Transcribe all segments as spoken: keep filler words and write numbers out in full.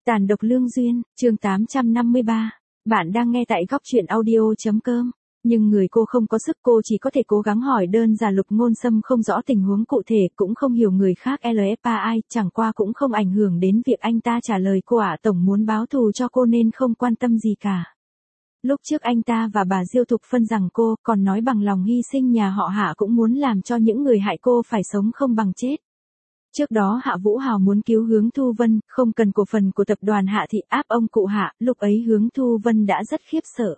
Tàn độc lương duyên, chương tám trăm năm mươi ba. Bạn đang nghe tại góc truyện audio.com. Nhưng người cô không có sức, cô chỉ có thể cố gắng hỏi đơn giản. Lục Ngôn Sâm không rõ tình huống cụ thể, cũng không hiểu người khác lờ ép a ai, chẳng qua cũng không ảnh hưởng đến việc anh ta trả lời cô ạ. Tổng muốn báo thù cho cô nên không quan tâm gì cả. Lúc trước anh ta và bà Diêu Thục phân rằng cô, còn nói bằng lòng hy sinh nhà họ Hạ cũng muốn làm cho những người hại cô phải sống không bằng chết. Trước đó Hạ Vũ Hào muốn cứu Hướng Thu Vân, không cần cổ phần của tập đoàn Hạ Thị áp ông cụ Hạ, lúc ấy Hướng Thu Vân đã rất khiếp sợ.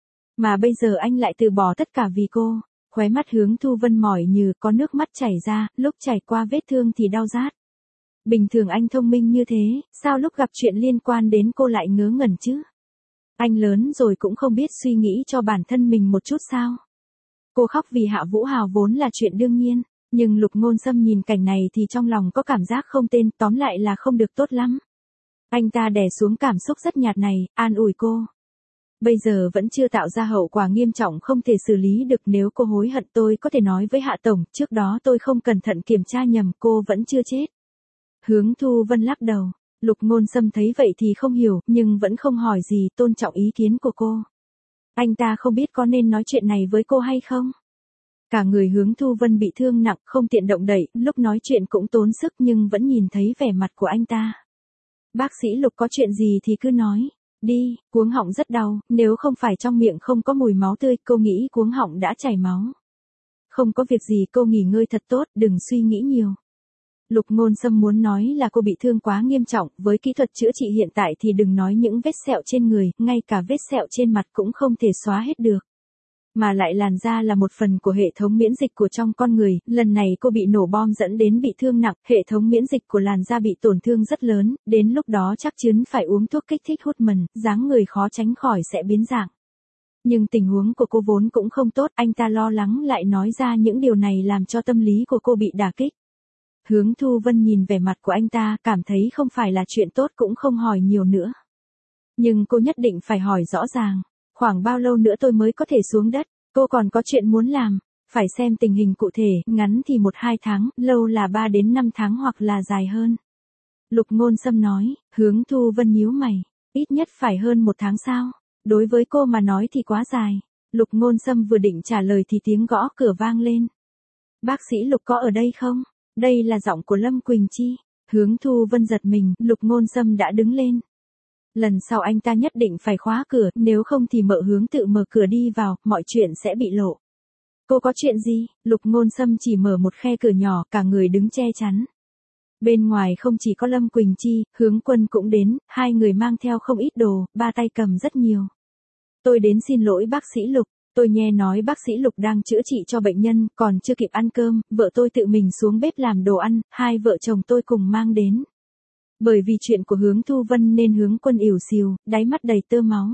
Mà bây giờ anh lại từ bỏ tất cả vì cô. Khóe mắt Hướng Thu Vân mỏi như có nước mắt chảy ra, lúc chảy qua vết thương thì đau rát. Bình thường anh thông minh như thế, sao lúc gặp chuyện liên quan đến cô lại ngớ ngẩn chứ? Anh lớn rồi cũng không biết suy nghĩ cho bản thân mình một chút sao? Cô khóc vì Hạ Vũ Hào vốn là chuyện đương nhiên. Nhưng Lục Ngôn Sâm nhìn cảnh này thì trong lòng có cảm giác không tên, tóm lại là không được tốt lắm. Anh ta đè xuống cảm xúc rất nhạt này, an ủi cô. Bây giờ vẫn chưa tạo ra hậu quả nghiêm trọng không thể xử lý được, nếu cô hối hận tôi có thể nói với Hạ Tổng, trước đó tôi không cẩn thận kiểm tra nhầm, cô vẫn chưa chết. Hướng Thu Vân lắc đầu, Lục Ngôn Sâm thấy vậy thì không hiểu, nhưng vẫn không hỏi gì, tôn trọng ý kiến của cô. Anh ta không biết có nên nói chuyện này với cô hay không. Cả người Hướng Thu Vân bị thương nặng, không tiện động đậy, lúc nói chuyện cũng tốn sức nhưng vẫn nhìn thấy vẻ mặt của anh ta. Bác sĩ Lục có chuyện gì thì cứ nói, đi, cuống họng rất đau, nếu không phải trong miệng không có mùi máu tươi, cô nghĩ cuống họng đã chảy máu. Không có việc gì, cô nghỉ ngơi thật tốt, đừng suy nghĩ nhiều. Lục Ngôn Sâm muốn nói là cô bị thương quá nghiêm trọng, với kỹ thuật chữa trị hiện tại thì đừng nói những vết sẹo trên người, ngay cả vết sẹo trên mặt cũng không thể xóa hết được. Mà lại làn da là một phần của hệ thống miễn dịch của trong con người, lần này cô bị nổ bom dẫn đến bị thương nặng, hệ thống miễn dịch của làn da bị tổn thương rất lớn, đến lúc đó chắc chắn phải uống thuốc kích thích hormone, dáng người khó tránh khỏi sẽ biến dạng. Nhưng tình huống của cô vốn cũng không tốt, anh ta lo lắng lại nói ra những điều này làm cho tâm lý của cô bị đả kích. Hướng Thu Vân nhìn vẻ mặt của anh ta, cảm thấy không phải là chuyện tốt, cũng không hỏi nhiều nữa. Nhưng cô nhất định phải hỏi rõ ràng. Khoảng bao lâu nữa tôi mới có thể xuống đất? Cô còn có chuyện muốn làm. Phải xem tình hình cụ thể, ngắn thì một hai tháng, lâu là ba đến năm tháng hoặc là dài hơn. Lục Ngôn Sâm nói, Hướng Thu Vân nhíu mày. Ít nhất phải hơn một tháng sao? Đối với cô mà nói thì quá dài. Lục Ngôn Sâm vừa định trả lời thì tiếng gõ cửa vang lên. Bác sĩ Lục có ở đây không? Đây là giọng của Lâm Quỳnh Chi. Hướng Thu Vân giật mình, Lục Ngôn Sâm đã đứng lên. Lần sau anh ta nhất định phải khóa cửa, nếu không thì Mợ Hướng tự mở cửa đi vào, mọi chuyện sẽ bị lộ. Cô có chuyện gì? Lục Ngôn Sâm chỉ mở một khe cửa nhỏ, cả người đứng che chắn. Bên ngoài không chỉ có Lâm Quỳnh Chi, Hướng Quân cũng đến, hai người mang theo không ít đồ, ba tay cầm rất nhiều. Tôi đến xin lỗi bác sĩ Lục, tôi nghe nói bác sĩ Lục đang chữa trị cho bệnh nhân, còn chưa kịp ăn cơm, vợ tôi tự mình xuống bếp làm đồ ăn, hai vợ chồng tôi cùng mang đến. Bởi vì chuyện của Hướng Thu Vân nên Hướng Quân ỉu xìu, đáy mắt đầy tơ máu.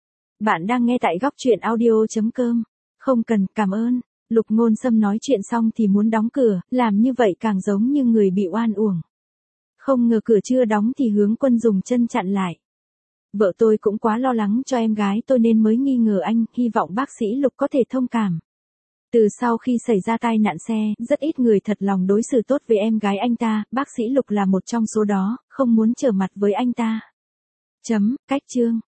Bạn đang nghe tại góc truyện audio.com. Không cần, cảm ơn. Lục Ngôn Sâm nói chuyện xong thì muốn đóng cửa, làm như vậy càng giống như người bị oan uổng. Không ngờ cửa chưa đóng thì Hướng Quân dùng chân chặn lại. Vợ tôi cũng quá lo lắng cho em gái tôi nên mới nghi ngờ anh, hy vọng bác sĩ Lục có thể thông cảm. Từ sau khi xảy ra tai nạn xe, rất ít người thật lòng đối xử tốt với em gái anh ta, bác sĩ Lục là một trong số đó, không muốn trở mặt với anh ta. Chấm, cách chương.